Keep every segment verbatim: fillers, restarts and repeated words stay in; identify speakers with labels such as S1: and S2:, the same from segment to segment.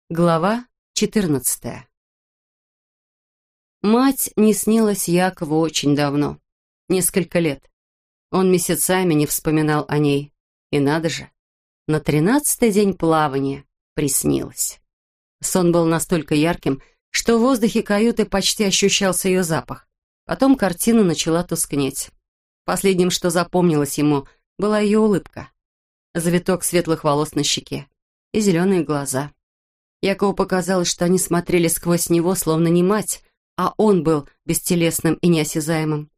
S1: Глава четырнадцатая. Мать не снилась Якову очень давно, несколько лет. Он месяцами не вспоминал о ней. И надо же, на тринадцатый день плавания приснилось. Сон был настолько ярким, что в воздухе каюты почти ощущался ее запах. Потом картина начала тускнеть. Последним, что запомнилось ему, была ее улыбка. Завиток светлых волос на щеке и зеленые глаза. Якову показалось, что они смотрели сквозь него, словно не мать, а он был бестелесным и неосязаемым.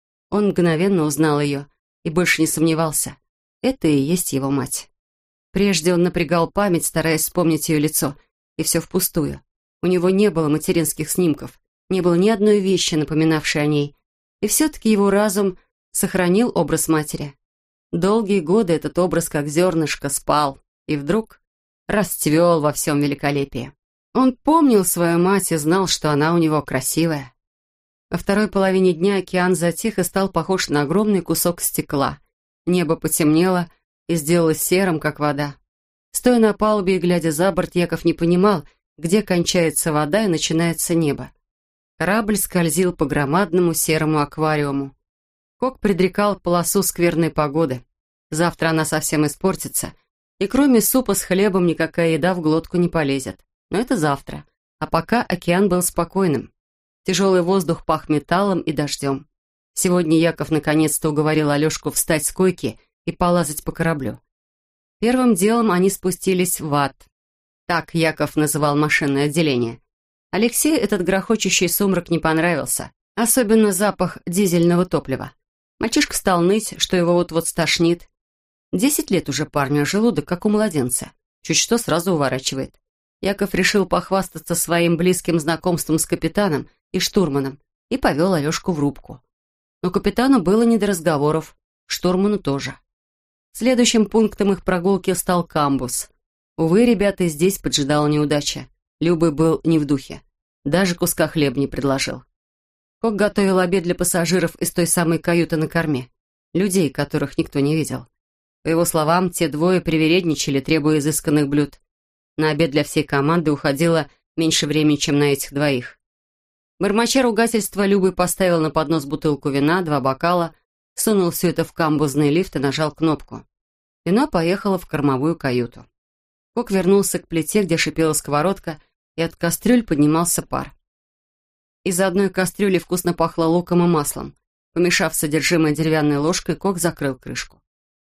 S1: Он мгновенно узнал ее и больше не сомневался. Это и есть его мать. Прежде он напрягал память, стараясь вспомнить ее лицо, и все впустую. У него не было материнских снимков, не было ни одной вещи, напоминавшей о ней. И все-таки его разум сохранил образ матери. Долгие годы этот образ, как зернышко, спал, и вдруг расцвел во всем великолепии. Он помнил свою мать и знал, что она у него красивая. Во второй половине дня океан затих и стал похож на огромный кусок стекла. Небо потемнело и сделалось серым, как вода. Стоя на палубе и глядя за борт, Яков не понимал, где кончается вода и начинается небо. Корабль скользил по громадному серому аквариуму. Кок предрекал полосу скверной погоды. Завтра она совсем испортится, и кроме супа с хлебом никакая еда в глотку не полезет. Но это завтра. А пока океан был спокойным. Тяжелый воздух пах металлом и дождем. Сегодня Яков наконец-то уговорил Алешку встать с койки и полазать по кораблю. Первым делом они спустились в ад. Так Яков называл машинное отделение. Алексею этот грохочущий сумрак не понравился. Особенно запах дизельного топлива. Мальчишка стал ныть, что его вот-вот стошнит. Десять лет уже парню, а желудок, как у младенца. Чуть что сразу уворачивает. Яков решил похвастаться своим близким знакомством с капитаном и штурманом и повел Алешку в рубку. Но капитану было не до разговоров, штурману тоже. Следующим пунктом их прогулки стал камбуз. Увы, ребята, здесь поджидала неудача. Любый был не в духе. Даже куска хлеба не предложил. Кок готовил обед для пассажиров из той самой каюты на корме. Людей, которых никто не видел. По его словам, те двое привередничали, требуя изысканных блюд. На обед для всей команды уходило меньше времени, чем на этих двоих. Бормоча ругательства, Любый поставил на поднос бутылку вина, два бокала, сунул все это в камбузный лифт и нажал кнопку. Вино поехало в кормовую каюту. Кок вернулся к плите, где шипела сковородка, и от кастрюль поднимался пар. Из одной кастрюли вкусно пахло луком и маслом. Помешав содержимое деревянной ложкой, Кок закрыл крышку.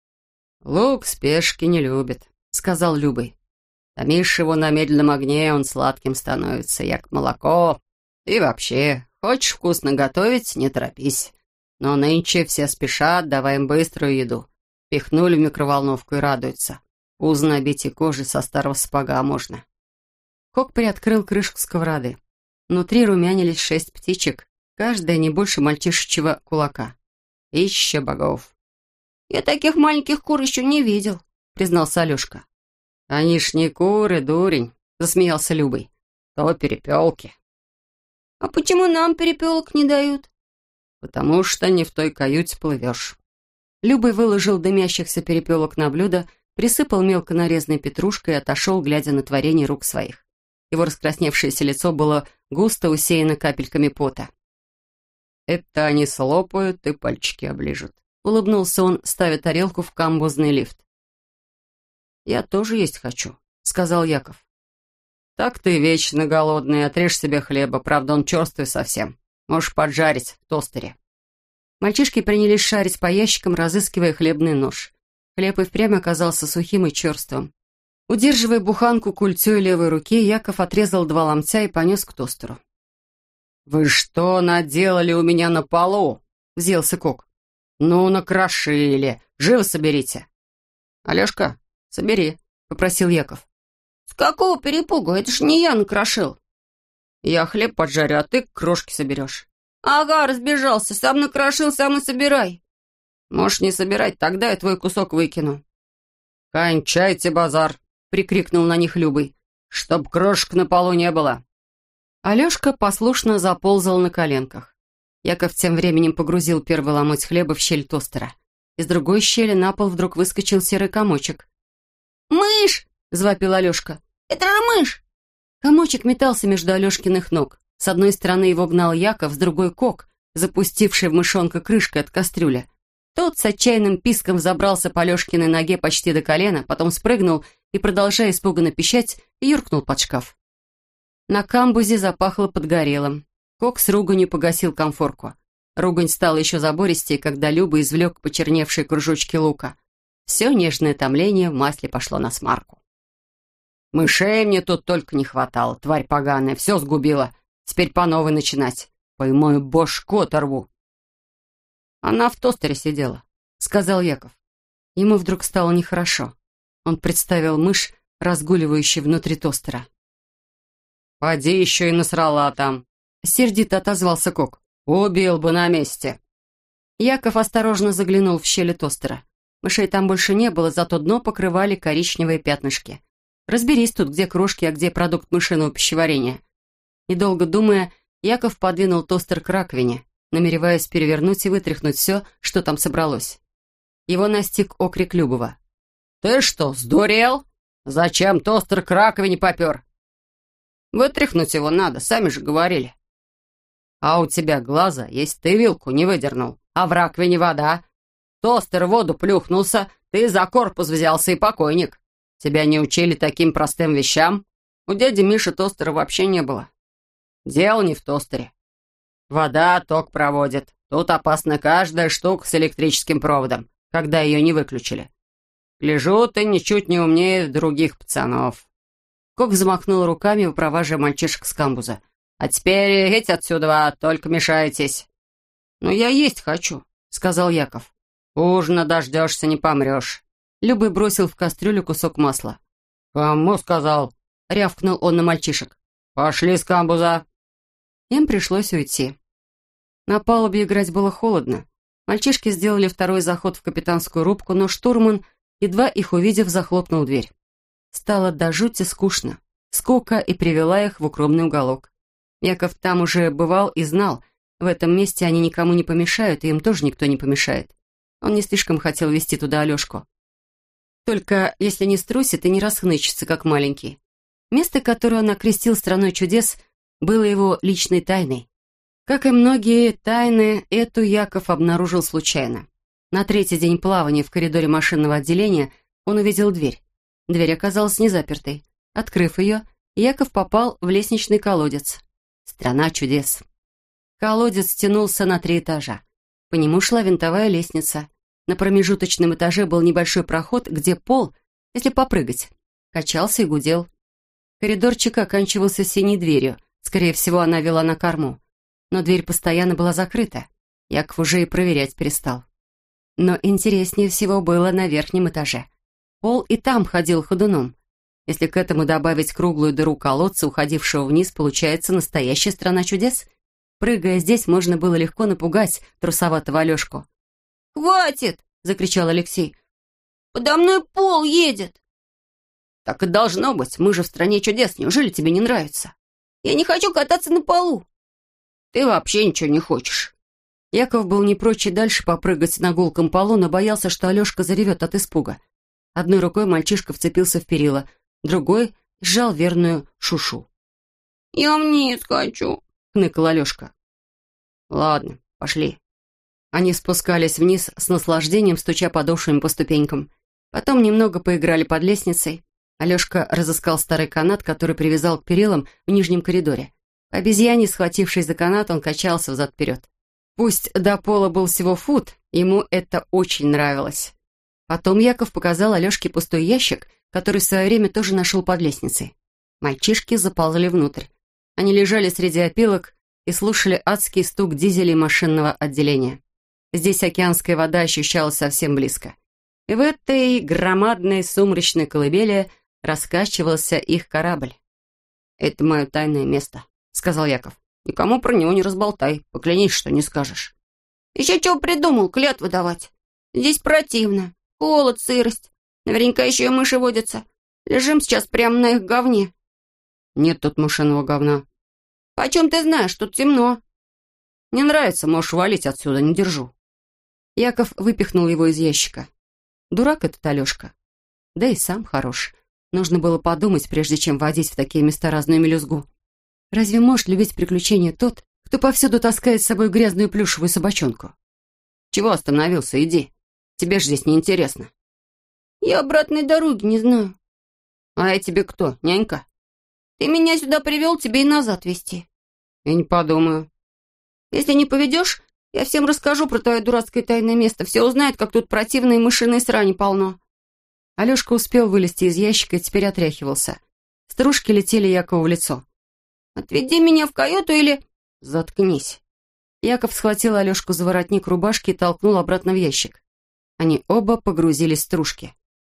S1: «Лук спешки не любит», — сказал Любый. «Томишь его на медленном огне, он сладким становится, як молоко. И вообще, хочешь вкусно готовить, не торопись. Но нынче все спешат, давай им быструю еду. Пихнули в микроволновку и радуются. Пузо набить и кожи со старого сапога можно». Кок приоткрыл крышку сковороды. Внутри румянились шесть птичек, каждая не больше мальчишечьего кулака. Пища богов.
S2: «Я таких маленьких кур еще не видел», — признался Алешка.
S1: «Они ж не куры, дурень», — засмеялся Любый. «То перепелки».
S2: «А почему нам перепелок не дают?»
S1: «Потому что не в той каюте плывешь». Любый выложил дымящихся перепелок на блюдо, присыпал мелко нарезанной петрушкой и отошел, глядя на творение рук своих. Его раскрасневшееся лицо было густо усеяно капельками пота. «Это они слопают и пальчики оближут», — улыбнулся он, ставя тарелку в камбузный лифт. «Я тоже есть хочу», — сказал Яков. «Так ты вечно голодный, отрежь себе хлеба, правда он черствый совсем. Можешь поджарить в тостере». Мальчишки принялись шарить по ящикам, разыскивая хлебный нож. Хлеб и впрямь оказался сухим и черствым. Удерживая буханку культей левой руки, Яков отрезал два ломтя и понес к тостеру. «Вы что наделали у меня на полу?» — взъелся Кок. «Ну, накрошили. Живо соберите». «Алешка, собери», — попросил Яков.
S2: «С какого перепугу? Это ж не я накрошил».
S1: «Я хлеб поджарю, а ты крошки соберешь».
S2: «Ага, разбежался. Сам накрошил, сам и собирай».
S1: «Можешь не собирать, тогда я твой кусок выкину». «Кончайте базар», — прикрикнул на них Любый. «Чтоб крошек на полу не было». Алешка послушно заползал на коленках. Яков тем временем погрузил первый ломоть хлеба в щель тостера. Из другой щели на пол вдруг выскочил серый комочек.
S2: «Мышь!»
S1: — завопил Алешка.
S2: «Это же мышь!»
S1: Комочек метался между Алешкиных ног. С одной стороны его гнал Яков, с другой — Кок, запустивший в мышонка крышкой от кастрюли. Тот с отчаянным писком взобрался по Алешкиной ноге почти до колена, потом спрыгнул и, продолжая испуганно пищать, юркнул под шкаф. На камбузе запахло подгорелым. Кок с руганью погасил конфорку. Ругань стала еще забористее, когда Люба извлек почерневшие кружочки лука. Все нежное томление в масле пошло на смарку. «Мышей мне тут только не хватало, тварь поганая, все сгубила. Теперь по новой начинать. Поймаю, бошку оторву». «Она в тостере сидела», — сказал Яков. Ему вдруг стало нехорошо. Он представил мышь, разгуливающую внутри тостера. «Поди еще и насрала там», — сердито отозвался Кок. «Убил бы на месте». Яков осторожно заглянул в щели тостера. Мышей там больше не было, зато дно покрывали коричневые пятнышки. Разберись тут, где крошки, а где продукт мышиного пищеварения. Недолго думая, Яков подвинул тостер к раковине, намереваясь перевернуть и вытряхнуть все, что там собралось. Его настиг окрик Любова. «Ты что, сдурел? Зачем тостер к раковине попер?» «Вытряхнуть его надо, сами же говорили». «А у тебя глаза, если ты вилку не выдернул, а в раковине вода. Тостер в воду плюхнулся, ты за корпус взялся и покойник. Тебя не учили таким простым вещам? У дяди Миши тостера вообще не было. Дело не в тостере. Вода ток проводит. Тут опасна каждая штука с электрическим проводом, когда ее не выключили. Гляжу, ты ничуть не умнее других пацанов». Кок замахнул руками, выпроваживая мальчишек с камбуза. «А теперь идите отсюда, только мешаетесь». «Но я есть хочу», — сказал Яков. «Ужина дождешься, не помрешь». Любый бросил в кастрюлю кусок масла. «Кому сказал?» — рявкнул он на мальчишек. «Пошли с камбуза». Им пришлось уйти. На палубе играть было холодно. Мальчишки сделали второй заход в капитанскую рубку, но штурман, едва их увидев, захлопнул дверь. Стало до жути скучно. Скука и привела их в укромный уголок. Яков там уже бывал и знал, в этом месте они никому не помешают, и им тоже никто не помешает. Он не слишком хотел вести туда Алешку. Только если не струсит и не расхнычется, как маленький. Место, которое он окрестил «Страной чудес», было его личной тайной. Как и многие тайны, эту Яков обнаружил случайно. На третий день плавания в коридоре машинного отделения он увидел дверь. Дверь оказалась незапертой. Открыв ее, Яков попал в лестничный колодец. «Страна чудес». Колодец тянулся на три этажа. По нему шла винтовая лестница. На промежуточном этаже был небольшой проход, где пол, если попрыгать, качался и гудел. Коридорчик оканчивался синей дверью. Скорее всего, она вела на корму. Но дверь постоянно была закрыта. Яков уже и проверять перестал. Но интереснее всего было на верхнем этаже. Пол и там ходил ходуном. Если к этому добавить круглую дыру колодца, уходившего вниз, получается настоящая страна чудес. Прыгая здесь, можно было легко напугать трусоватого Алешку.
S2: «Хватит!» — закричал Алексей. «Подо мной пол едет!»
S1: «Так и должно быть, мы же в стране чудес, неужели тебе не нравится?»
S2: «Я не хочу кататься на полу!»
S1: «Ты вообще ничего не хочешь!» Яков был не прочь и дальше попрыгать на гулком полу, но боялся, что Алешка заревет от испуга. Одной рукой мальчишка вцепился в перила, другой сжал верную Шушу.
S2: «Я вниз хочу!»
S1: — хныкал Алешка. «Ладно, пошли». Они спускались вниз с наслаждением, стуча подошвами по ступенькам. Потом немного поиграли под лестницей. Алешка разыскал старый канат, который привязал к перилам в нижнем коридоре. По обезьяне, схватившись за канат, он качался взад-вперед. Пусть до пола был всего фут, ему это очень нравилось. Потом Яков показал Алешке пустой ящик, который в свое время тоже нашел под лестницей. Мальчишки заползли внутрь. Они лежали среди опилок и слушали адский стук дизелей машинного отделения. Здесь океанская вода ощущалась совсем близко. И в этой громадной сумрачной колыбели раскачивался их корабль. «Это мое тайное место», — сказал Яков. «Никому про него не разболтай, поклянись, что не скажешь».
S2: «Еще чего придумал, клятвы давать? Здесь противно. Холод, сырость. Наверняка еще и мыши водятся. Лежим сейчас прямо на их говне».
S1: «Нет тут мышиного говна».
S2: «Почем ты знаешь? Тут темно».
S1: «Не нравится, можешь валить отсюда, не держу». Яков выпихнул его из ящика. Дурак этот Алешка. Да и сам хорош. Нужно было подумать, прежде чем водить в такие места разную мелюзгу. Разве может любить приключения тот, кто повсюду таскает с собой грязную плюшевую собачонку? Чего остановился? Иди. Тебе ж здесь неинтересно.
S2: Я обратной дороги не знаю.
S1: А я тебе кто, нянька?
S2: Ты меня сюда привел, тебе и назад везти.
S1: Я не подумаю.
S2: Если не поведешь, я всем расскажу про твое дурацкое тайное место. Все узнают, как тут противной мышиной срани полно.
S1: Алешка успел вылезти из ящика и теперь отряхивался. Стружки летели Якову в лицо.
S2: «Отведи меня в каюту или...»
S1: «Заткнись». Яков схватил Алешку за воротник рубашки и толкнул обратно в ящик. Они оба погрузились в стружки.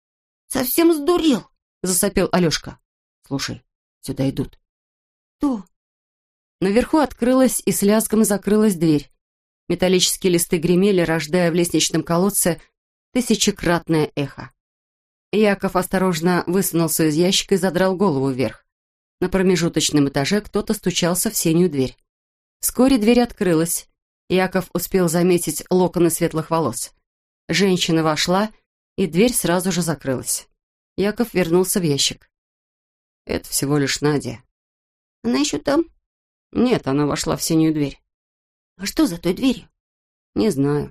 S2: «Совсем сдурел»,
S1: — засопел Алешка. «Слушай, сюда идут».
S2: «Кто?»
S1: Наверху открылась и с лязгом закрылась дверь. Металлические листы гремели, рождая в лестничном колодце тысячекратное эхо. Яков осторожно высунулся из ящика и задрал голову вверх. На промежуточном этаже кто-то стучался в синюю дверь. Вскоре дверь открылась. Яков успел заметить локоны светлых волос. Женщина вошла, и дверь сразу же закрылась. Яков вернулся в ящик. «Это всего лишь Надя».
S2: «Она еще там?»
S1: «Нет, она вошла в синюю дверь».
S2: «А что за той дверью?»
S1: «Не знаю».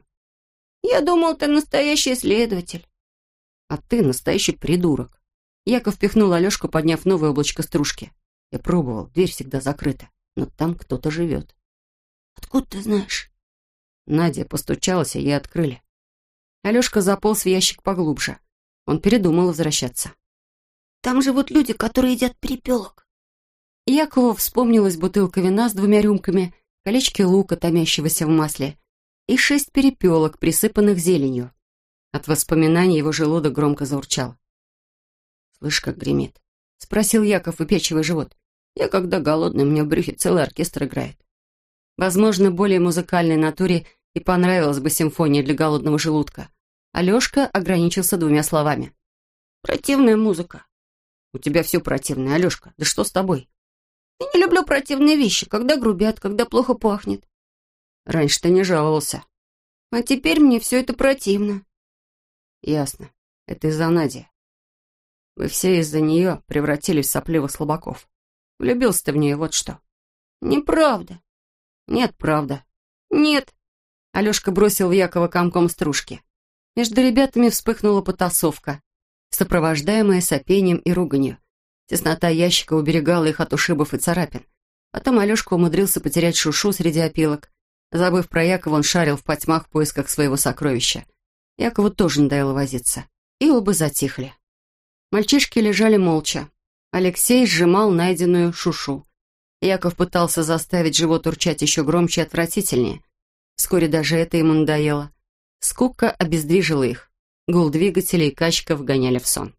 S2: «Я думал, ты настоящий следователь».
S1: «А ты настоящий придурок». Яков пихнул Алешку, подняв новое облачко стружки. «Я пробовал, дверь всегда закрыта, но там кто-то живет».
S2: «Откуда ты знаешь?»
S1: Надя постучалась, и ей открыли. Алешка заполз в ящик поглубже. Он передумал возвращаться.
S2: «Там живут люди, которые едят перепелок».
S1: Якову вспомнилась бутылка вина с двумя рюмками, колечки лука, томящегося в масле, и шесть перепелок, присыпанных зеленью. От воспоминаний его желудок громко заурчал. «Слышь, как гремит?» — спросил Яков, выпячивая живот. «Я когда голодный, у меня в брюхе целый оркестр играет». Возможно, более музыкальной натуре и понравилась бы симфония для голодного желудка. Алешка ограничился двумя словами.
S2: «Противная музыка».
S1: «У тебя все противное, Алешка. Да что с тобой?»
S2: «Я не люблю противные вещи, когда грубят, когда плохо пахнет».
S1: «Раньше ты не жаловался».
S2: «А теперь мне все это противно».
S1: «Ясно. Это из-за Нади. Вы все из-за нее превратились в сопливых слабаков. Влюбился ты в нее, вот что».
S2: «Неправда».
S1: «Нет, правда».
S2: «Нет».
S1: Алешка бросил в Якова комком стружки. Между ребятами вспыхнула потасовка, сопровождаемая сопением и руганью. Теснота ящика уберегала их от ушибов и царапин. Потом Алешка умудрился потерять Шушу среди опилок. Забыв про Якова, он шарил в потьмах в поисках своего сокровища. Якову тоже надоело возиться. И оба затихли. Мальчишки лежали молча. Алексей сжимал найденную Шушу. Яков пытался заставить живот урчать еще громче и отвратительнее. Вскоре даже это ему надоело. Скука обездвижила их. Гул двигателей и качка вгоняли в сон.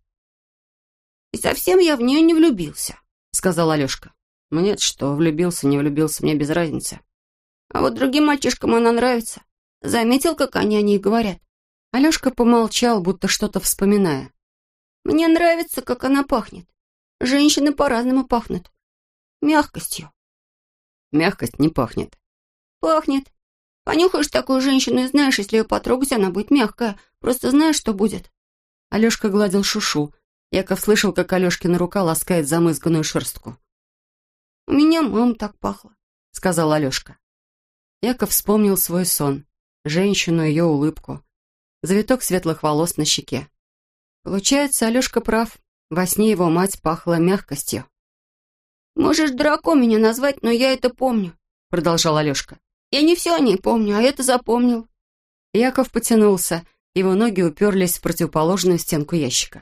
S2: «И совсем я в нее не влюбился»,
S1: — сказал Алешка. «Мне-то что, влюбился, не влюбился, мне без разницы».
S2: «А вот другим мальчишкам она нравится. Заметил, как они о ней говорят?»
S1: Алешка помолчал, будто что-то вспоминая.
S2: «Мне нравится, как она пахнет. Женщины по-разному пахнут. Мягкостью».
S1: «Мягкость не пахнет».
S2: «Пахнет. Понюхаешь такую женщину и знаешь, если ее потрогать, она будет мягкая. Просто знаешь, что будет».
S1: Алешка гладил Шушу. Яков слышал, как Алешкина рука ласкает замызганную шерстку.
S2: «У меня мама так пахла»,
S1: — сказал Алешка. Яков вспомнил свой сон, женщину, ее улыбку, завиток светлых волос на щеке. Получается, Алешка прав. Во сне его мать пахла мягкостью.
S2: «Можешь дураком меня назвать, но я это помню», — продолжал Алешка. «Я не все о ней помню, а это запомнил».
S1: Яков потянулся, его ноги уперлись в противоположную стенку ящика.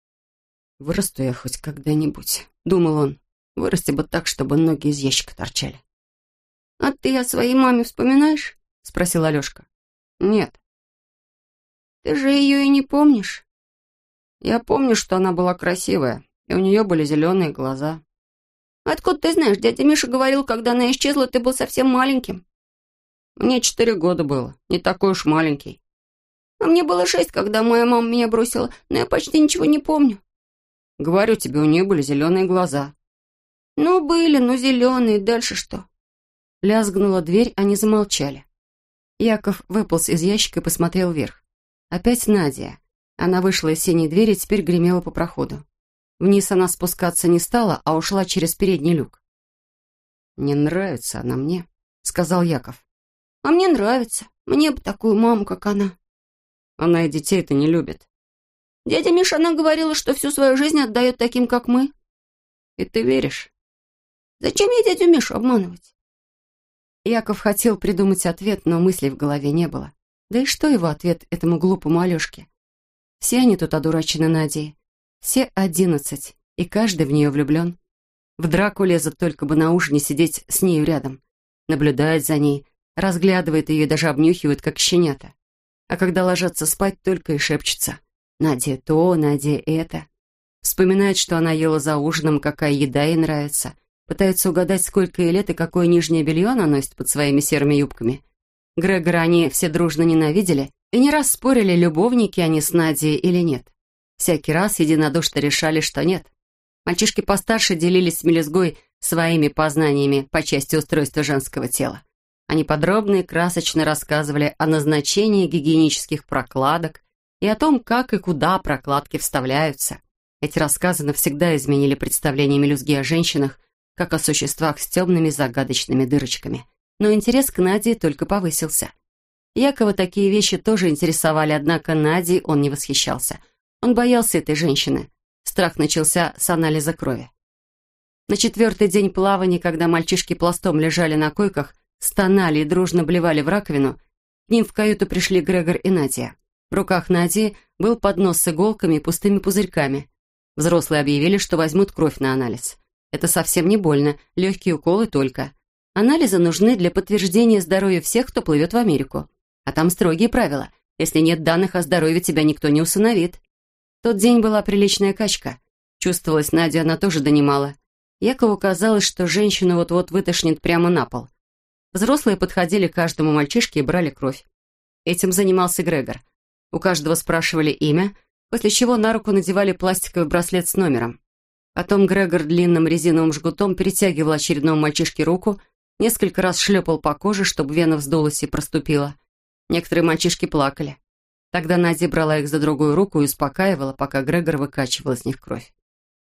S1: «Вырасту я хоть когда-нибудь», — думал он. «Вырасти бы так, чтобы ноги из ящика торчали».
S2: «А ты о своей маме вспоминаешь?»
S1: — спросил Алешка. «Нет».
S2: «Ты же ее и не помнишь?»
S1: «Я помню, что она была красивая, и у нее были зеленые глаза».
S2: «Откуда ты знаешь? Дядя Миша говорил, когда она исчезла, ты был совсем маленьким».
S1: «Мне четыре года было, не такой уж маленький».
S2: «А мне было шесть, когда моя мама меня бросила, но я почти ничего не помню».
S1: «Говорю тебе, у нее были зеленые глаза».
S2: «Ну, были, но зеленые, дальше что?»
S1: Лязгнула дверь, они замолчали. Яков выполз из ящика и посмотрел вверх. Опять Надя. Она вышла из синей двери и теперь гремела по проходу. Вниз она спускаться не стала, а ушла через передний люк. «Не нравится она мне», — сказал Яков.
S2: «А мне нравится. Мне бы такую маму, как она».
S1: «Она и детей-то не любит».
S2: «Дядя Миша, она говорила, что всю свою жизнь отдает таким, как мы».
S1: «И ты веришь?»
S2: «Зачем ей дядю Мишу обманывать?»
S1: Яков хотел придумать ответ, но мыслей в голове не было. Да и что его ответ этому глупому Алешке? Все они тут одурачены Надей. Все одиннадцать, и каждый в нее влюблен. В драку лезут, только бы на ужине сидеть с нею рядом. Наблюдает за ней, разглядывает ее и даже обнюхивает, как щенята. А когда ложатся спать, только и шепчется: «Надя то, Надя это». Вспоминает, что она ела за ужином, какая еда ей нравится. Пытается угадать, сколько ей лет и какое нижнее белье она носит под своими серыми юбками. Грегора они все дружно ненавидели и не раз спорили, любовники они с Надей или нет. Всякий раз единодушно решали, что нет. Мальчишки постарше делились с мелюзгой своими познаниями по части устройства женского тела. Они подробно и красочно рассказывали о назначении гигиенических прокладок и о том, как и куда прокладки вставляются. Эти рассказы навсегда изменили представление мелюзги о женщинах, как о существах с темными загадочными дырочками. Но интерес к Наде только повысился. Якова такие вещи тоже интересовали, однако Надей он не восхищался. Он боялся этой женщины. Страх начался с анализа крови. На четвертый день плавания, когда мальчишки пластом лежали на койках, стонали и дружно блевали в раковину, к ним в каюту пришли Грегор и Надя. В руках Нади был поднос с иголками и пустыми пузырьками. Взрослые объявили, что возьмут кровь на анализ. Это совсем не больно, легкие уколы только. Анализы нужны для подтверждения здоровья всех, кто плывет в Америку. А там строгие правила. Если нет данных о здоровье, тебя никто не усыновит. В тот день была приличная качка. Чувствовалась Надя, она тоже донимала. Якову казалось, что женщину вот-вот вытошнит прямо на пол. Взрослые подходили к каждому мальчишке и брали кровь. Этим занимался Грегор. У каждого спрашивали имя, после чего на руку надевали пластиковый браслет с номером. Потом Грегор длинным резиновым жгутом перетягивал очередному мальчишке руку, несколько раз шлепал по коже, чтобы вена вздулась и проступила. Некоторые мальчишки плакали. Тогда Надя брала их за другую руку и успокаивала, пока Грегор выкачивал из них кровь.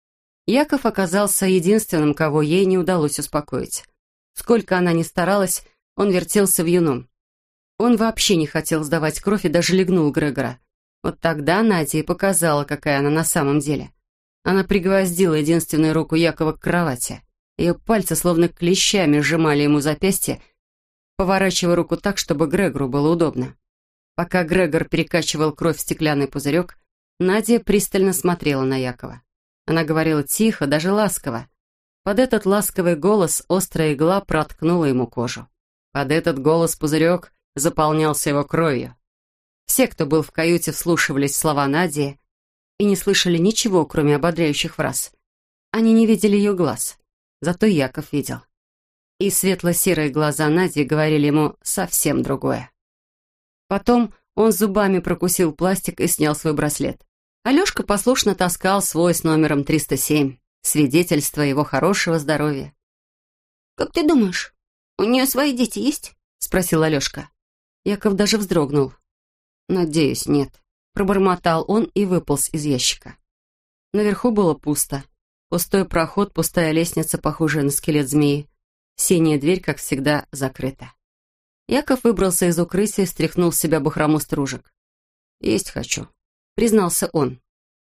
S1: Яков оказался единственным, кого ей не удалось успокоить. Сколько она ни старалась, он вертелся в юном. Он вообще не хотел сдавать кровь и даже легнул Грегора. Вот тогда Надя и показала, какая она на самом деле. Она пригвоздила единственную руку Якова к кровати. Ее пальцы словно клещами сжимали ему запястье, поворачивая руку так, чтобы Грегору было удобно. Пока Грегор перекачивал кровь в стеклянный пузырек, Надя пристально смотрела на Якова. Она говорила тихо, даже ласково. Под этот ласковый голос острая игла проткнула ему кожу. Под этот голос пузырек заполнялся его кровью. Все, кто был в каюте, вслушивались в слова Нади и не слышали ничего, кроме ободряющих фраз. Они не видели ее глаз, зато Яков видел. И светло-серые глаза Нади говорили ему совсем другое. Потом он зубами прокусил пластик и снял свой браслет. Алешка послушно таскал свой с номером триста семь, свидетельство его хорошего здоровья.
S2: «Как ты думаешь, у нее свои дети есть?» — спросил Алешка.
S1: Яков даже вздрогнул. «Надеюсь, нет», — пробормотал он и выполз из ящика. Наверху было пусто. Пустой проход, пустая лестница, похожая на скелет змеи. Синяя дверь, как всегда, закрыта. Яков выбрался из укрытия и стряхнул с себя бахрому стружек. «Есть хочу», — признался он.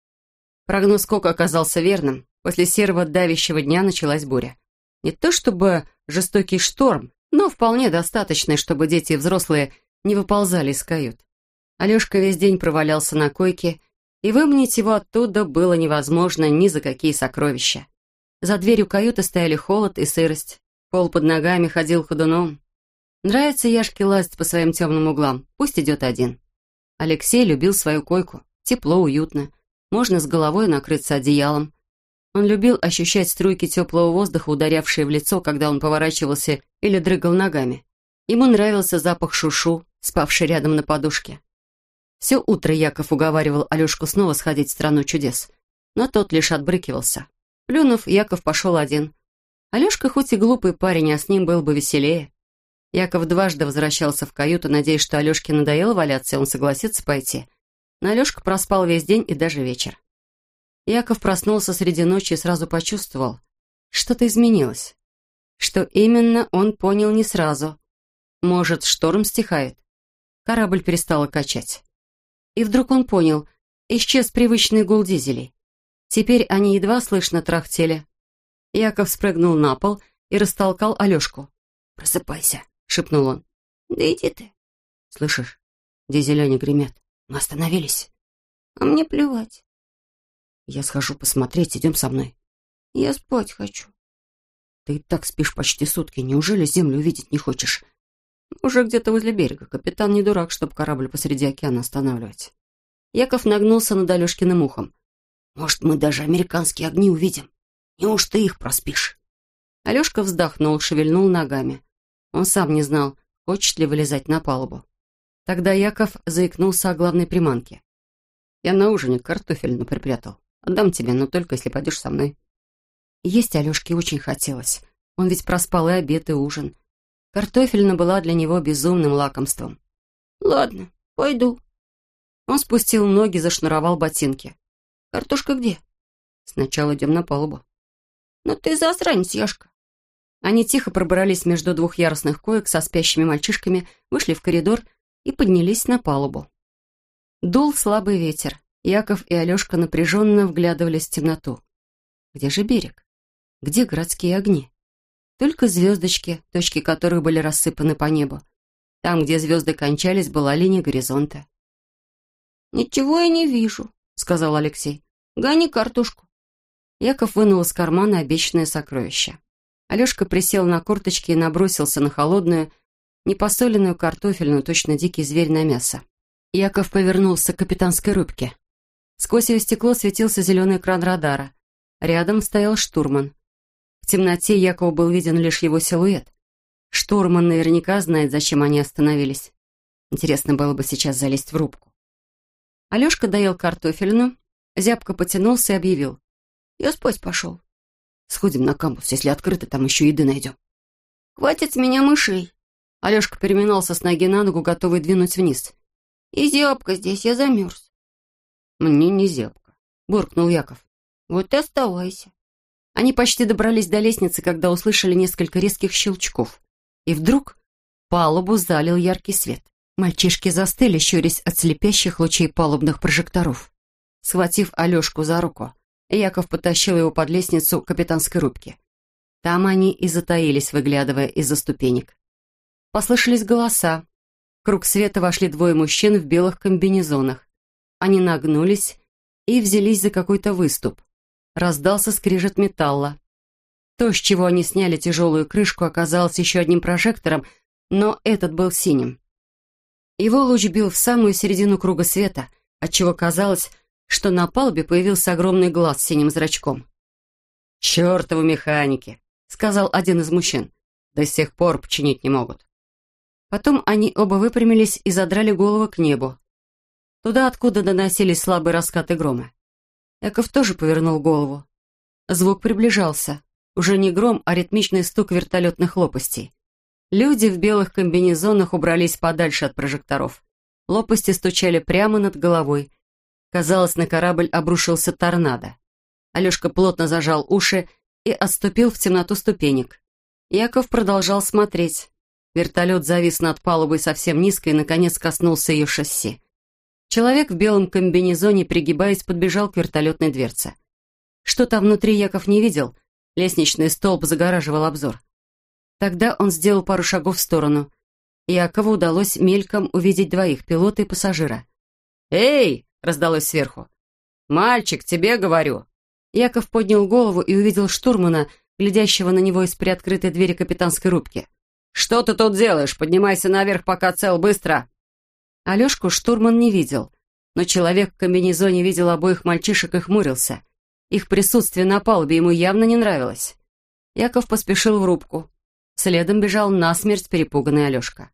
S1: Прогноз Кока оказался верным. После серого давящего дня началась буря. Не то чтобы жестокий шторм, но вполне достаточный, чтобы дети и взрослые не выползали из кают. Алешка весь день провалялся на койке, и выманить его оттуда было невозможно ни за какие сокровища. За дверью каюты стояли холод и сырость. Пол под ногами ходил ходуном. Нравится Яшке лазить по своим темным углам, пусть идет один. Алексей любил свою койку. Тепло, уютно. Можно с головой накрыться одеялом. Он любил ощущать струйки теплого воздуха, ударявшие в лицо, когда он поворачивался или дрыгал ногами. Ему нравился запах шушу, спавший рядом на подушке. Все утро Яков уговаривал Алешку снова сходить в страну чудес, но тот лишь отбрыкивался. Плюнув, Яков пошел один. Алешка хоть и глупый парень, а с ним был бы веселее. Яков дважды возвращался в каюту, надеясь, что Алешке надоело валяться, и он согласится пойти. Но Алешка проспал весь день и даже вечер. Яков проснулся среди ночи и сразу почувствовал, что-то изменилось. Что именно, он понял не сразу. Может, шторм стихает? Корабль перестало качать. И вдруг он понял, исчез привычный гул дизелей. Теперь они едва слышно трахтели. Яков спрыгнул на пол и растолкал Алешку. «Просыпайся», — шепнул он.
S2: «Да иди ты».
S1: «Слышишь, дизеля не гремят. Мы остановились».
S2: «А мне плевать».
S1: «Я схожу посмотреть, идем со мной».
S2: «Я спать хочу».
S1: «Ты и так спишь почти сутки. Неужели землю увидеть не хочешь?» «Уже где-то возле берега. Капитан не дурак, чтобы корабль посреди океана останавливать». Яков нагнулся над Алешкиным ухом. «Может, мы даже американские огни увидим? Неужто их проспишь?» Алешка вздохнул, шевельнул ногами. Он сам не знал, хочет ли вылезать на палубу. Тогда Яков заикнулся о главной приманке. «Я на ужине картофельную припрятал. Отдам тебе, но только если пойдешь со мной». Есть Алешке очень хотелось. Он ведь проспал и обед, и ужин. Картофельна была для него безумным лакомством.
S2: «Ладно, пойду».
S1: Он спустил ноги, зашнуровал ботинки.
S2: «Картошка где?»
S1: «Сначала идем на палубу».
S2: «Но ты засранец, Яшка».
S1: Они тихо пробрались между двух ярусных коек со спящими мальчишками, вышли в коридор и поднялись на палубу. Дул слабый ветер. Яков и Алешка напряженно вглядывались в темноту. Где же берег? Где городские огни? Только звездочки, точки которых были рассыпаны по небу. Там, где звезды кончались, была линия горизонта.
S2: «Ничего я не вижу», — сказал Алексей. «Гони картошку».
S1: Яков вынул из кармана обещанное сокровище. Алешка присел на корточки и набросился на холодную, непосоленную картофельную, точно дикий зверь на мясо. Яков повернулся к капитанской рубке. Сквозь ее стекло светился зеленый экран радара. Рядом стоял штурман. В темноте Якову был виден лишь его силуэт. Штурман наверняка знает, зачем они остановились. Интересно было бы сейчас залезть в рубку. Алешка доел картофельную, зябко потянулся и объявил.
S2: «Я спать пошел».
S1: «Сходим на камбус, если открыто, там еще еды найдем».
S2: «Хватит с меня мышей».
S1: Алешка переминался с ноги на ногу, готовый двинуть вниз.
S2: «И зябко здесь, я замерз».
S1: «Мне не зябко», — буркнул Яков.
S2: «Вот и оставайся».
S1: Они почти добрались до лестницы, когда услышали несколько резких щелчков. И вдруг палубу залил яркий свет. Мальчишки застыли, щурясь от слепящих лучей палубных прожекторов. Схватив Алешку за руку, Яков потащил его под лестницу капитанской рубки. Там они и затаились, выглядывая из-за ступенек. Послышались голоса. В круг света вошли двое мужчин в белых комбинезонах. Они нагнулись и взялись за какой-то выступ. Раздался скрежет металла. То, с чего они сняли тяжелую крышку, оказалось еще одним прожектором, но этот был синим. Его луч бил в самую середину круга света, отчего казалось, что на палубе появился огромный глаз с синим зрачком. «Чертовы механики!» — сказал один из мужчин. «До сих пор починить не могут». Потом они оба выпрямились и задрали голову к небу. Туда, откуда доносились слабые раскаты грома. Яков тоже повернул голову. Звук приближался. Уже не гром, а ритмичный стук вертолетных лопастей. Люди в белых комбинезонах убрались подальше от прожекторов. Лопасти стучали прямо над головой. Казалось, на корабль обрушился торнадо. Алешка плотно зажал уши и отступил в темноту ступенек. Яков продолжал смотреть. Вертолет завис над палубой совсем низко и, наконец, коснулся ее шасси. Человек в белом комбинезоне, пригибаясь, подбежал к вертолетной дверце. Что там внутри, Яков не видел. Лестничный столб загораживал обзор. Тогда он сделал пару шагов в сторону. Якову удалось мельком увидеть двоих, пилота и пассажира. «Эй!» — раздалось сверху. «Мальчик, тебе говорю!» Яков поднял голову и увидел штурмана, глядящего на него из приоткрытой двери капитанской рубки. «Что ты тут делаешь? Поднимайся наверх, пока цел, быстро!» Алешку штурман не видел, но человек в комбинезоне видел обоих мальчишек и хмурился. Их присутствие на палубе ему явно не нравилось. Яков поспешил в рубку. Следом бежал насмерть перепуганный Алешка.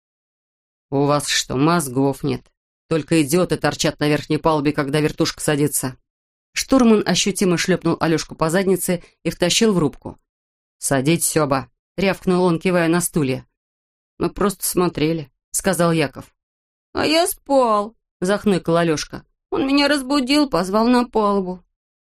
S1: «У вас что, мозгов нет? Только идиоты торчат на верхней палубе, когда вертушка садится». Штурман ощутимо шлепнул Алешку по заднице и втащил в рубку. «Садитесь оба», — рявкнул он, кивая на стулья. «Мы просто смотрели», — сказал Яков.
S2: «А я спал», — захныкал Алешка. «Он меня разбудил, позвал на палубу».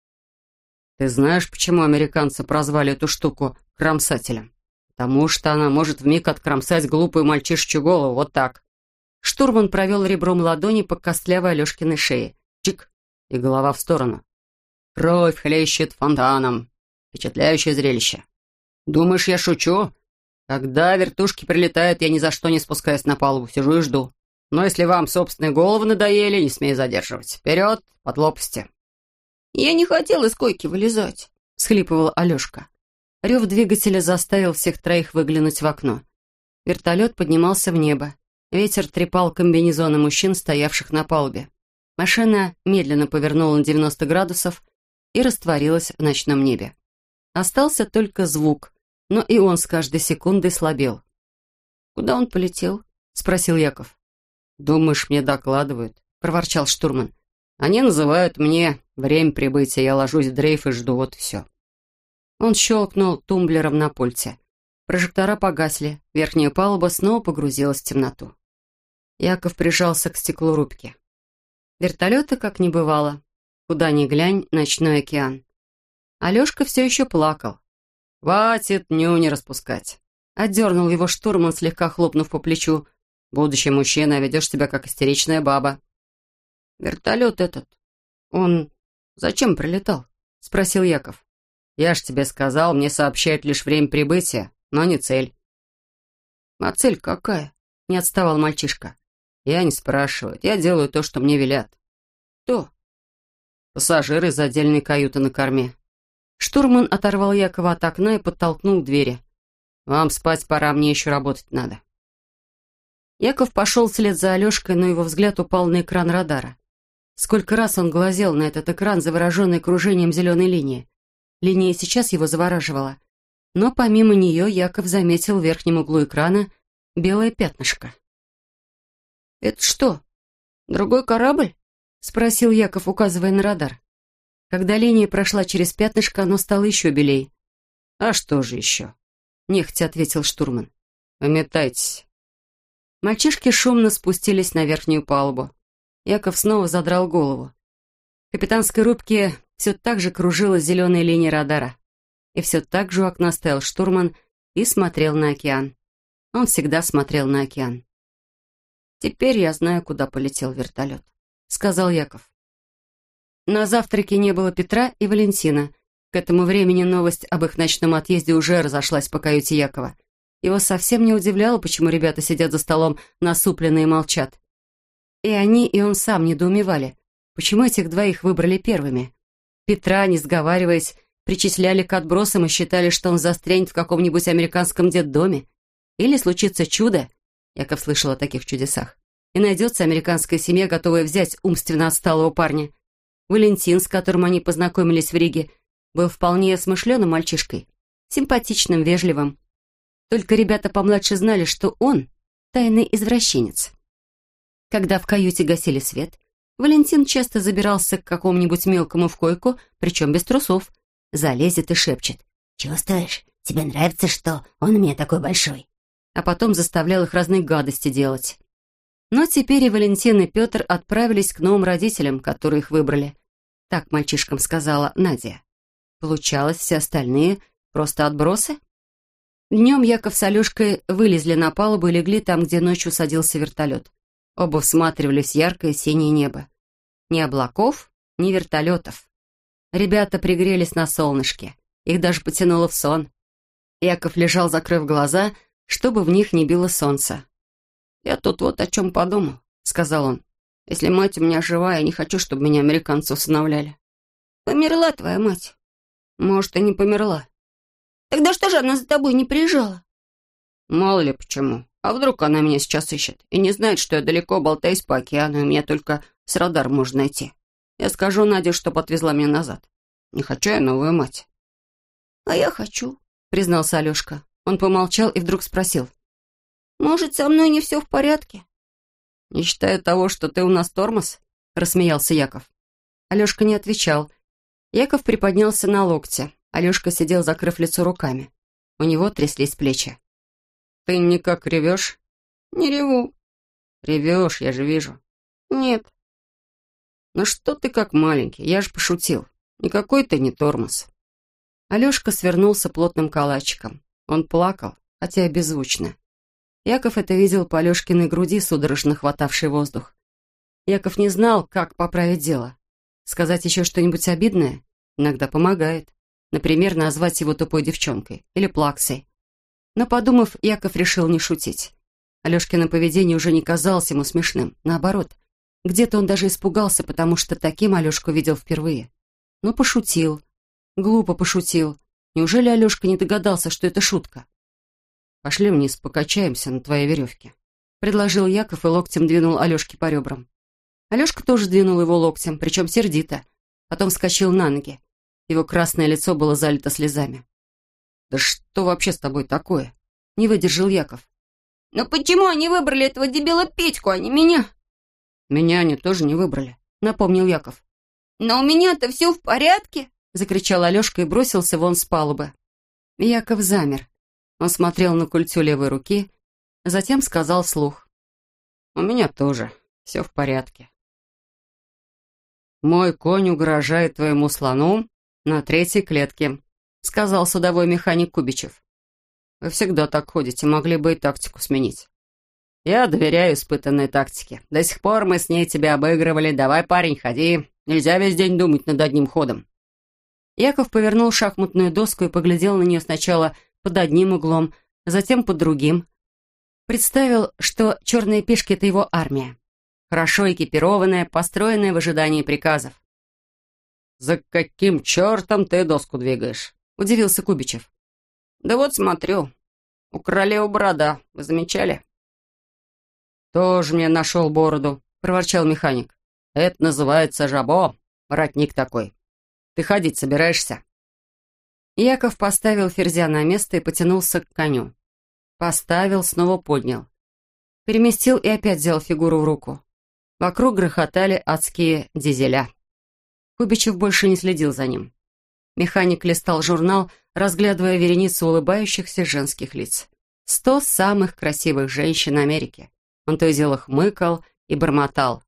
S1: Ты знаешь, почему американцы прозвали эту штуку кромсателем? Потому что она может вмиг откромсать глупую мальчишечью голову, вот так. Штурман провел ребром ладони по костлявой Алешкиной шее. Чик! И голова в сторону. Кровь хлещет фонтаном. Впечатляющее зрелище. Думаешь, я шучу? Когда вертушки прилетают, я ни за что не спускаюсь на палубу, сижу и жду. Но если вам собственные головы надоели, не смей задерживать. Вперед, под лопасти.
S2: «Я не хотел из койки вылезать», — всхлипывал Алешка. Рев двигателя заставил всех троих выглянуть в окно. Вертолет поднимался в небо. Ветер трепал комбинезоны мужчин, стоявших на палубе. Машина медленно повернула на девяносто градусов и растворилась в ночном небе. Остался только звук, но и он с каждой секундой слабел. «Куда он полетел?» — спросил Яков. «Думаешь, мне докладывают?» — проворчал штурман. «Они называют мне время прибытия, я ложусь в дрейф и жду, вот и все». Он щелкнул тумблером на пульте. Прожектора погасли, верхняя палуба снова погрузилась в темноту. Яков прижался к стеклу рубки. Вертолета как не бывало. Куда ни глянь, ночной океан. Алешка все еще плакал. «Хватит нюни распускать!» Отдернул его штурман, слегка хлопнув по плечу. «Будущий мужчина, а ведешь себя как истеричная баба». «Вертолет этот, он зачем прилетал?» — спросил Яков. «Я ж тебе сказал, мне сообщают лишь время прибытия, но не цель». «А цель какая?» — не отставал мальчишка. «Я не спрашиваю, я делаю то, что мне велят». «Кто?» «Пассажиры из отдельной каюты на корме». Штурман оторвал Якова от окна и подтолкнул к двери. «Вам спать пора, мне еще работать надо». Яков пошел вслед за Алешкой, но его взгляд упал на экран радара. Сколько раз он глазел на этот экран, завороженный кружением зеленой линии. Линия сейчас его завораживала. Но помимо нее Яков заметил в верхнем углу экрана белое пятнышко. «Это что, другой корабль?» — спросил Яков, указывая на радар. Когда линия прошла через пятнышко, оно стало еще белей. «А что же еще?» — нехотя ответил штурман. «Пометайтесь». Мальчишки шумно спустились на верхнюю палубу. Яков снова задрал голову. В капитанской рубке все так же кружилась зеленая линия радара. И все так же у окна стоял штурман и смотрел на океан. Он всегда смотрел на океан. «Теперь я знаю, куда полетел вертолет», — сказал Яков. На завтраке не было Петра и Валентина. К этому времени новость об их ночном отъезде уже разошлась по каюте Якова. Его совсем не удивляло, почему ребята сидят за столом насупленные и молчат. И они, и он сам недоумевали, почему этих двоих выбрали первыми. Петра, не сговариваясь, причисляли к отбросам и считали, что он застрянет в каком-нибудь американском детдоме. Или случится чудо, Яков слышал о таких чудесах, и найдется американская семья, готовая взять умственно отсталого парня. Валентин, с которым они познакомились в Риге, был вполне смышленым мальчишкой, симпатичным, вежливым. Только ребята помладше знали, что он — тайный извращенец. Когда в каюте гасили свет, Валентин часто забирался к какому-нибудь мелкому в койку, причем без трусов. Залезет и шепчет: «Чувствуешь, тебе нравится, что он у меня такой большой?» А потом заставлял их разные гадости делать. Но теперь и Валентин, и Петр отправились к новым родителям, которые их выбрали. Так мальчишкам сказала Надя. Получалось, все остальные просто отбросы? Днем Яков с Алешкой вылезли на палубу и легли там, где ночью садился вертолет. Оба всматривались в яркое синее небо. Ни облаков, ни вертолетов. Ребята пригрелись на солнышке. Их даже потянуло в сон. Яков лежал, закрыв глаза, чтобы в них не било солнце. «Я тут вот о чем подумал», — сказал он. «Если мать у меня живая, я не хочу, чтобы меня американцы усыновляли». «Померла твоя мать?» «Может, и не померла». «Тогда что же она за тобой не приезжала?» «Мало ли почему. А вдруг она меня сейчас ищет и не знает, что я далеко болтаюсь по океану, и меня только с радаром можно найти. Я скажу Наде, чтоб отвезла меня назад. Не хочу я новую мать». «А я хочу», — признался Алешка. Он помолчал и вдруг спросил: «Может, со мной не все в порядке?» «Не считая того, что ты у нас тормоз?» — рассмеялся Яков. Алешка не отвечал. Яков приподнялся на локте. Алешка сидел, закрыв лицо руками. У него тряслись плечи. «Ты никак ревешь?» «Не реву». «Ревешь, я же вижу». «Нет». «Ну что ты как маленький, я же пошутил. Никакой ты не тормоз». Алешка свернулся плотным калачиком. Он плакал, хотя и беззвучно. Яков это видел по Алешкиной груди, судорожно хватавшей воздух. Яков не знал, как поправить дело. Сказать еще что-нибудь обидное иногда помогает. Например, назвать его тупой девчонкой или плаксой. Но, подумав, Яков решил не шутить. Алешкино поведение уже не казалось ему смешным. Наоборот, где-то он даже испугался, потому что таким Алешку видел впервые. Ну, пошутил. Глупо пошутил. Неужели Алешка не догадался, что это шутка? «Пошли вниз, покачаемся на твоей веревке», — предложил Яков и локтем двинул Алешке по ребрам. Алешка тоже двинул его локтем, причем сердито. Потом вскочил на ноги. Его красное лицо было залито слезами. «Да что вообще с тобой такое?» — не выдержал Яков.
S3: «Но почему они выбрали этого дебила Петьку, а не меня?»
S2: «Меня они тоже не выбрали», — напомнил Яков.
S3: «Но у меня-то все в порядке», —
S2: закричал Алешка и бросился вон с палубы. Яков замер. Он смотрел на культю левой руки, а затем сказал вслух. «У меня тоже все в порядке». «Мой конь угрожает твоему слону на третьей клетке», — сказал судовой механик Кубичев. «Вы всегда так ходите, могли бы и тактику сменить». «Я доверяю испытанной тактике. До сих пор мы с ней тебя обыгрывали. Давай, парень, ходи. Нельзя весь день думать над одним ходом». Яков повернул шахматную доску и поглядел на нее сначала под одним углом, а затем под другим. Представил, что черные пешки — это его армия. Хорошо экипированная, построенная в ожидании приказов. «За каким чертом ты доску двигаешь?» — удивился Кубичев. «Да вот смотрю. У королевы борода. Вы замечали?» «Тоже мне нашел бороду», — проворчал механик. «Это называется жабо, воротник такой. Ты ходить собираешься?» Яков поставил ферзя на место и потянулся к коню. Поставил, снова поднял. Переместил и опять взял фигуру в руку. Вокруг грохотали адские дизеля. Кубичев больше не следил за ним. Механик листал журнал, разглядывая вереницу улыбающихся женских лиц. Сто самых красивых женщин Америки. Он то и дело хмыкал и бормотал.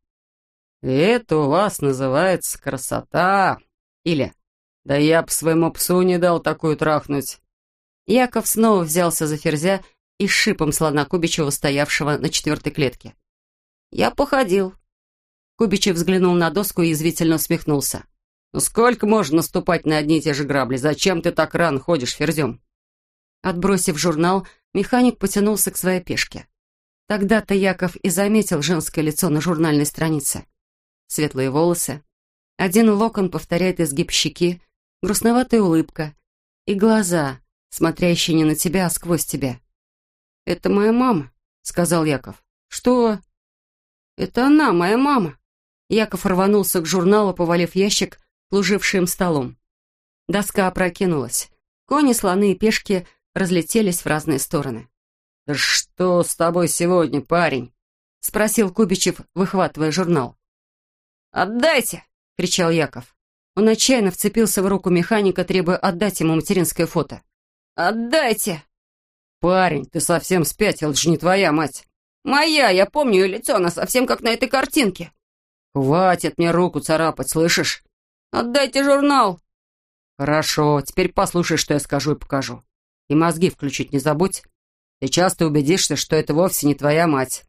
S2: «Это у вас называется красота!» Или «Да я б своему псу не дал такую трахнуть!» Яков снова взялся за ферзя и с шипом слона Кубичева, стоявшего на четвертой клетке. «Я походил». Кубичев взглянул на доску и язвительно усмехнулся. «Ну сколько можно наступать на одни и те же грабли? Зачем ты так рано ходишь ферзем?» Отбросив журнал, механик потянулся к своей пешке. Тогда-то Яков и заметил женское лицо на журнальной странице. Светлые волосы. Один локон повторяет изгиб щеки, грустноватая улыбка и глаза, смотрящие не на тебя, а сквозь тебя. «Это моя мама», — сказал Яков. «Что?» «Это она, моя мама». Яков рванулся к журналу, повалив ящик, служивший им столом. Доска опрокинулась. Кони, слоны и пешки разлетелись в разные стороны. «Да что с тобой сегодня, парень?» — спросил Кубичев, выхватывая журнал. «Отдайте!» — кричал Яков. Он отчаянно вцепился в руку механика, требуя отдать ему материнское фото. «Отдайте!» «Парень, ты совсем спятил, это же не твоя мать!» «Моя, я помню ее лицо, она совсем как на этой картинке!» «Хватит мне руку царапать, слышишь?» «Отдайте журнал!» «Хорошо, теперь послушай, что я скажу и покажу. И мозги включить не забудь. Сейчас ты убедишься, что это вовсе не твоя мать».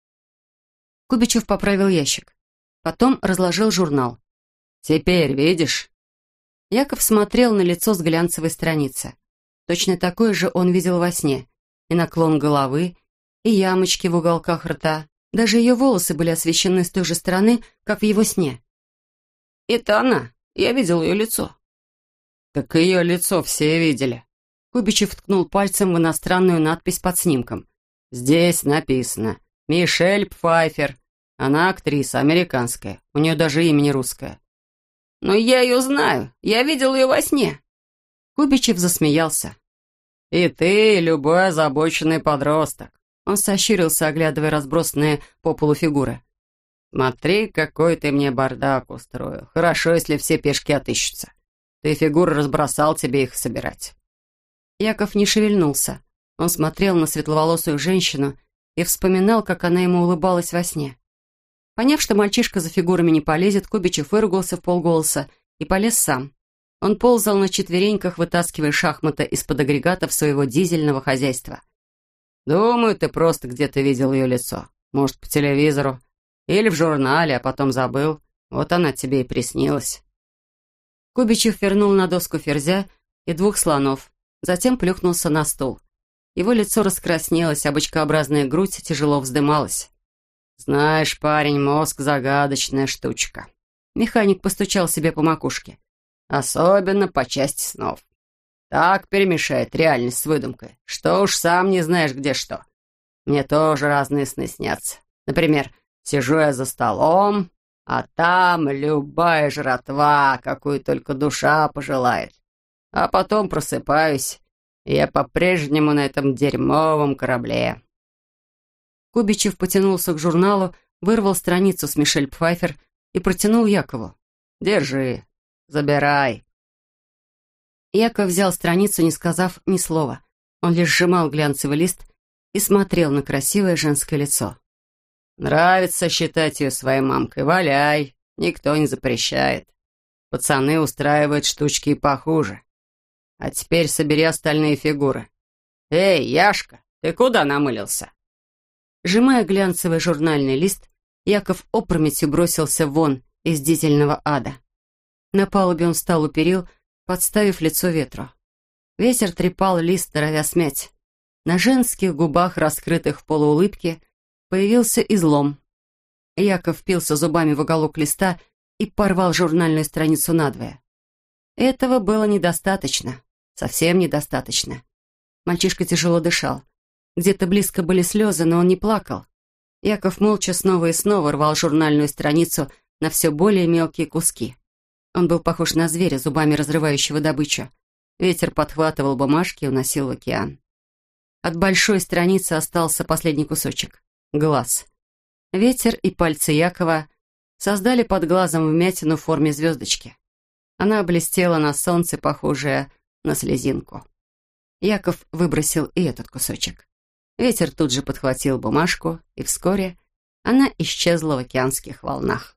S2: Кубичев поправил ящик. Потом разложил журнал. «Теперь видишь?» Яков смотрел на лицо с глянцевой страницы. Точно такое же он видел во сне. И наклон головы, и ямочки в уголках рта. Даже ее волосы были освещены с той же стороны, как в его сне. «Это она. Я видел ее лицо». «Так ее лицо все видели». Кубичев ткнул пальцем в иностранную надпись под снимком. «Здесь написано «Мишель Пфайфер». Она актриса, американская. У нее даже имя не русское». «Но я ее знаю. Я видел ее во сне». Кубичев засмеялся. «И ты, и любой озабоченный подросток». Он сощурился, оглядывая разбросанные по полу фигуры. «Смотри, какой ты мне бардак устроил. Хорошо, если все пешки отыщутся. Ты фигуры разбросал, тебе их собирать». Яков не шевельнулся. Он смотрел на светловолосую женщину и вспоминал, как она ему улыбалась во сне. Поняв, что мальчишка за фигурами не полезет, Кубичев выругался вполголоса и полез сам.
S1: Он ползал на четвереньках, вытаскивая шахматы из-под агрегатов своего дизельного хозяйства. «Думаю, ты просто где-то видел ее лицо. Может, по телевизору. Или в журнале, а потом забыл. Вот она тебе и приснилась». Кубичев вернул на доску ферзя и двух слонов. Затем плюхнулся на стул. Его лицо раскраснелось, а бочкообразная грудь тяжело вздымалась. «Знаешь, парень, мозг — загадочная штучка». Механик постучал себе по макушке. «Особенно по части снов. Так перемешает реальность с выдумкой, что уж сам не знаешь, где что. Мне тоже разные сны снятся. Например, сижу я за столом, а там любая жратва, какую только душа пожелает. А потом просыпаюсь, и я по-прежнему на этом дерьмовом корабле». Кубичев потянулся к журналу, вырвал страницу с Мишель Пфайфер и протянул Якову. «Держи, забирай». Яков взял страницу, не сказав ни слова. Он лишь сжимал глянцевый лист и смотрел на красивое женское лицо. «Нравится считать ее своей мамкой? Валяй, никто не запрещает. Пацаны устраивают штучки и похуже. А теперь собери остальные фигуры. Эй, Яшка, ты куда намылился?» Сжимая глянцевый журнальный лист, Яков опрометью бросился вон из дизельного ада. На палубе он встал у перил, подставив лицо ветру. Ветер трепал лист, норовя смять. На женских губах, раскрытых в полуулыбке, появился излом. Яков впился зубами в уголок листа и порвал журнальную страницу надвое. Этого было недостаточно, совсем недостаточно. Мальчишка тяжело дышал. Где-то близко были слезы, но он не плакал. Яков молча снова и снова рвал журнальную страницу на все более мелкие куски. Он был похож на зверя, зубами разрывающего добычу. Ветер подхватывал бумажки и уносил в океан. От большой страницы остался последний кусочек — глаз. Ветер и пальцы Якова создали под глазом вмятину в форме звездочки. Она блестела на солнце, похожая на слезинку. Яков выбросил и этот кусочек. Ветер тут же подхватил бумажку, и вскоре она исчезла в океанских волнах.